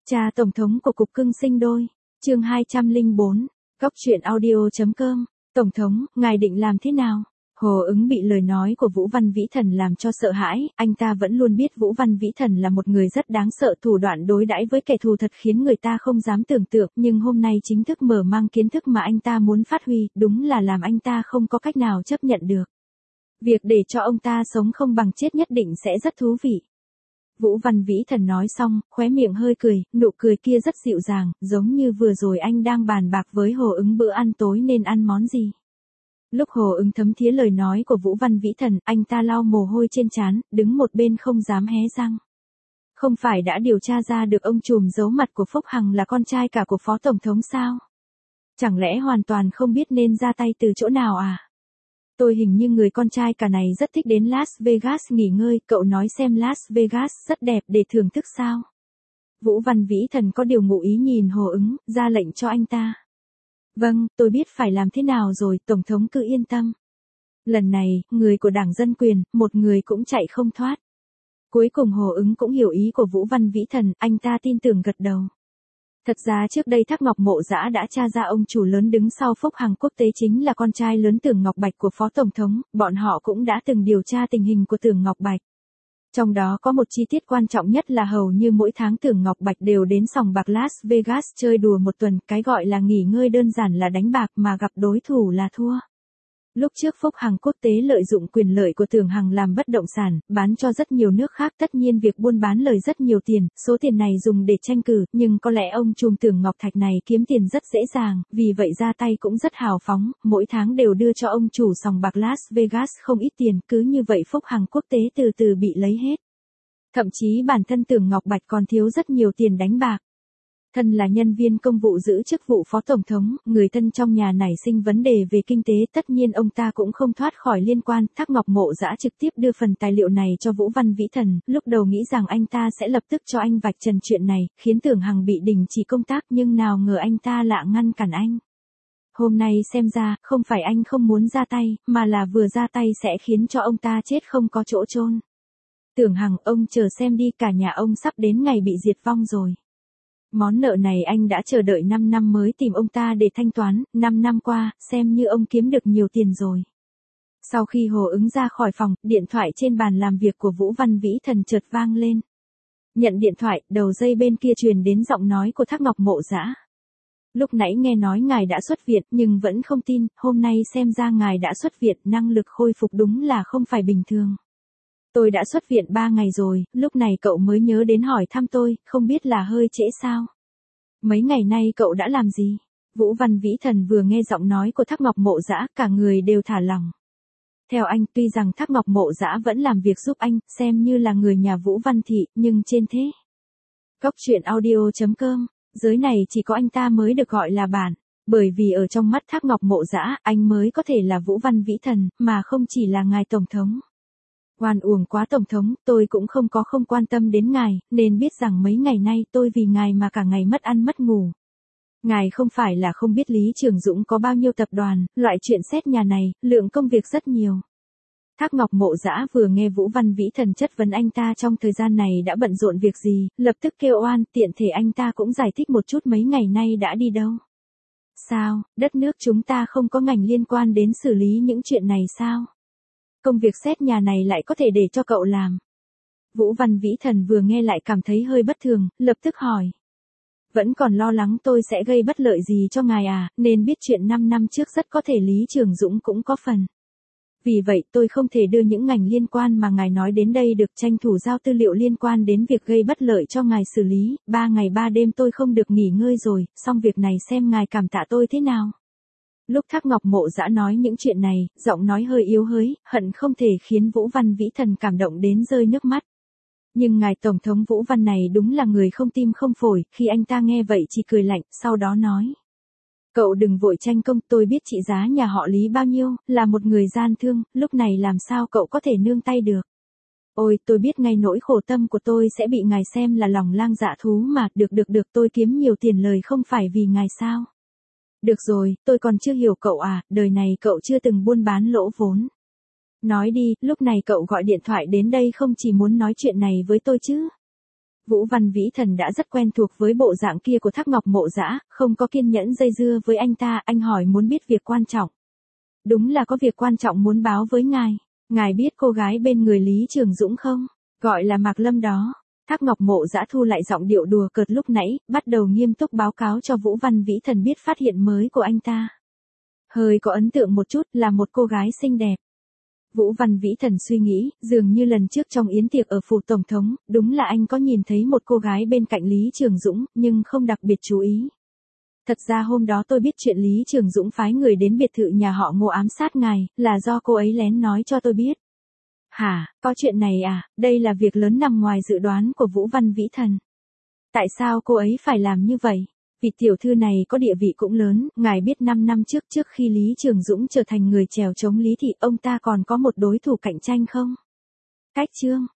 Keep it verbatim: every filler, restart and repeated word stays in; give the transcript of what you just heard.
Cha Tổng thống của Cục Cưng Sinh Đôi, chương hai trăm lẻ bốn, góc truyện audio.com, Tổng thống, ngài định làm thế nào? Hồ Ứng bị lời nói của Vũ Văn Vĩ Thần làm cho sợ hãi, anh ta vẫn luôn biết Vũ Văn Vĩ Thần là một người rất đáng sợ, thủ đoạn đối đãi với kẻ thù thật khiến người ta không dám tưởng tượng, nhưng hôm nay chính thức mở mang kiến thức mà anh ta muốn phát huy, đúng là làm anh ta không có cách nào chấp nhận được. Việc để cho ông ta sống không bằng chết nhất định sẽ rất thú vị. Vũ Văn Vĩ Thần nói xong, khóe miệng hơi cười, nụ cười kia rất dịu dàng, giống như vừa rồi anh đang bàn bạc với Hồ Ứng bữa ăn tối nên ăn món gì. Lúc Hồ Ứng thấm thía lời nói của Vũ Văn Vĩ Thần, anh ta lau mồ hôi trên trán, đứng một bên không dám hé răng. Không phải đã điều tra ra được ông trùm giấu mặt của Phúc Hằng là con trai cả của Phó Tổng thống sao? Chẳng lẽ hoàn toàn không biết nên ra tay từ chỗ nào à? Tôi hình như người con trai cả này rất thích đến Las Vegas nghỉ ngơi, cậu nói xem Las Vegas rất đẹp để thưởng thức sao? Vũ Văn Vĩ Thần có điều ngụ ý nhìn Hồ Ứng, ra lệnh cho anh ta. Vâng, tôi biết phải làm thế nào rồi, Tổng thống cứ yên tâm. Lần này, người của Đảng Dân Quyền, một người cũng chạy không thoát. Cuối cùng Hồ Ứng cũng hiểu ý của Vũ Văn Vĩ Thần, anh ta tin tưởng gật đầu. Thật ra trước đây Thác Ngọc Mộ Dã đã tra ra ông chủ lớn đứng sau Phúc Hằng Quốc tế chính là con trai lớn Tưởng Ngọc Bạch của Phó Tổng thống, bọn họ cũng đã từng điều tra tình hình của Tưởng Ngọc Bạch. Trong đó có một chi tiết quan trọng nhất là hầu như mỗi tháng Tưởng Ngọc Bạch đều đến sòng bạc Las Vegas chơi đùa một tuần, cái gọi là nghỉ ngơi đơn giản là đánh bạc mà gặp đối thủ là thua. Lúc trước Phúc Hằng Quốc tế lợi dụng quyền lợi của Tưởng Hằng làm bất động sản, bán cho rất nhiều nước khác, tất nhiên việc buôn bán lời rất nhiều tiền, số tiền này dùng để tranh cử, nhưng có lẽ ông trùm Tưởng Ngọc Thạch này kiếm tiền rất dễ dàng, vì vậy ra tay cũng rất hào phóng, mỗi tháng đều đưa cho ông chủ sòng bạc Las Vegas không ít tiền, cứ như vậy Phúc Hằng Quốc tế từ từ bị lấy hết. Thậm chí bản thân Tưởng Ngọc Bạch còn thiếu rất nhiều tiền đánh bạc. Thân là nhân viên công vụ giữ chức vụ Phó Tổng thống, người thân trong nhà nảy sinh vấn đề về kinh tế, tất nhiên ông ta cũng không thoát khỏi liên quan. Thác Ngọc Mộ Dã trực tiếp đưa phần tài liệu này cho Vũ Văn Vĩ Thần, lúc đầu nghĩ rằng anh ta sẽ lập tức cho anh vạch trần chuyện này, khiến Tưởng Hằng bị đình chỉ công tác, nhưng nào ngờ anh ta lạ ngăn cản anh. Hôm nay xem ra, không phải anh không muốn ra tay, mà là vừa ra tay sẽ khiến cho ông ta chết không có chỗ chôn. Tưởng Hằng, ông chờ xem đi, cả nhà ông sắp đến ngày bị diệt vong rồi. Món nợ này anh đã chờ đợi năm năm mới tìm ông ta để thanh toán, năm năm qua, xem như ông kiếm được nhiều tiền rồi. Sau khi Hồ Ứng ra khỏi phòng, điện thoại trên bàn làm việc của Vũ Văn Vĩ Thần chợt vang lên. Nhận điện thoại, đầu dây bên kia truyền đến giọng nói của Thác Ngọc Mộ Dã. Lúc nãy nghe nói ngài đã xuất viện, nhưng vẫn không tin, hôm nay xem ra ngài đã xuất viện, năng lực khôi phục đúng là không phải bình thường. Tôi đã xuất viện ba ngày rồi, lúc này cậu mới nhớ đến hỏi thăm tôi, không biết là hơi trễ sao? Mấy ngày nay cậu đã làm gì? Vũ Văn Vĩ Thần vừa nghe giọng nói của Thác Ngọc Mộ Dã, cả người đều thả lỏng. Theo anh, tuy rằng Thác Ngọc Mộ Dã vẫn làm việc giúp anh, xem như là người nhà Vũ Văn Thị, nhưng trên thế. Góc truyện audio.com, giới này chỉ có anh ta mới được gọi là bản. Bởi vì ở trong mắt Thác Ngọc Mộ Dã, anh mới có thể là Vũ Văn Vĩ Thần, mà không chỉ là ngài Tổng thống. Oan uổng quá Tổng thống, tôi cũng không có không quan tâm đến ngài, nên biết rằng mấy ngày nay tôi vì ngài mà cả ngày mất ăn mất ngủ. Ngài không phải là không biết Lý Trường Dũng có bao nhiêu tập đoàn, loại chuyện xét nhà này, lượng công việc rất nhiều. Thác Ngọc Mộ Dã vừa nghe Vũ Văn Vĩ Thần chất vấn anh ta trong thời gian này đã bận rộn việc gì, lập tức kêu oan, tiện thể anh ta cũng giải thích một chút mấy ngày nay đã đi đâu. Sao, đất nước chúng ta không có ngành liên quan đến xử lý những chuyện này sao? Công việc xét nhà này lại có thể để cho cậu làm. Vũ Văn Vĩ Thần vừa nghe lại cảm thấy hơi bất thường, lập tức hỏi. Vẫn còn lo lắng tôi sẽ gây bất lợi gì cho ngài à, nên biết chuyện năm năm trước rất có thể Lý Trường Dũng cũng có phần. Vì vậy tôi không thể đưa những ngành liên quan mà ngài nói đến đây được, tranh thủ giao tư liệu liên quan đến việc gây bất lợi cho ngài xử lý, ba ngày ba đêm tôi không được nghỉ ngơi rồi, xong việc này xem ngài cảm tạ tôi thế nào. Lúc Thác Ngọc Mộ Dã nói những chuyện này, giọng nói hơi yếu hới, hận không thể khiến Vũ Văn Vĩ Thần cảm động đến rơi nước mắt. Nhưng ngài Tổng thống Vũ Văn này đúng là người không tim không phổi, khi anh ta nghe vậy chỉ cười lạnh, sau đó nói. Cậu đừng vội tranh công, tôi biết trị giá nhà họ Lý bao nhiêu, là một người gian thương, lúc này làm sao cậu có thể nương tay được. Ôi, tôi biết ngay nỗi khổ tâm của tôi sẽ bị ngài xem là lòng lang dạ thú mà, được được được tôi kiếm nhiều tiền lời không phải vì ngài sao. Được rồi, tôi còn chưa hiểu cậu à, đời này cậu chưa từng buôn bán lỗ vốn. Nói đi, lúc này cậu gọi điện thoại đến đây không chỉ muốn nói chuyện này với tôi chứ. Vũ Văn Vĩ Thần đã rất quen thuộc với bộ dạng kia của Thác Ngọc Mộ Dã, không có kiên nhẫn dây dưa với anh ta, anh hỏi muốn biết việc quan trọng. Đúng là có việc quan trọng muốn báo với ngài. Ngài biết cô gái bên người Lý Trường Dũng không? Gọi là Mạc Lâm đó. Thác Ngọc Mộ Dã thu lại giọng điệu đùa cợt lúc nãy, bắt đầu nghiêm túc báo cáo cho Vũ Văn Vĩ Thần biết phát hiện mới của anh ta. Hơi có ấn tượng một chút, là một cô gái xinh đẹp. Vũ Văn Vĩ Thần suy nghĩ, dường như lần trước trong yến tiệc ở phủ tổng thống, đúng là anh có nhìn thấy một cô gái bên cạnh Lý Trường Dũng, nhưng không đặc biệt chú ý. Thật ra hôm đó tôi biết chuyện Lý Trường Dũng phái người đến biệt thự nhà họ Ngô ám sát ngài, là do cô ấy lén nói cho tôi biết. Hả, có chuyện này à, đây là việc lớn nằm ngoài dự đoán của Vũ Văn Vĩ Thần. Tại sao cô ấy phải làm như vậy? Vì tiểu thư này có địa vị cũng lớn, ngài biết năm năm trước trước khi Lý Trường Dũng trở thành người chèo chống Lý Thị, ông ta còn có một đối thủ cạnh tranh không? Cách Trương,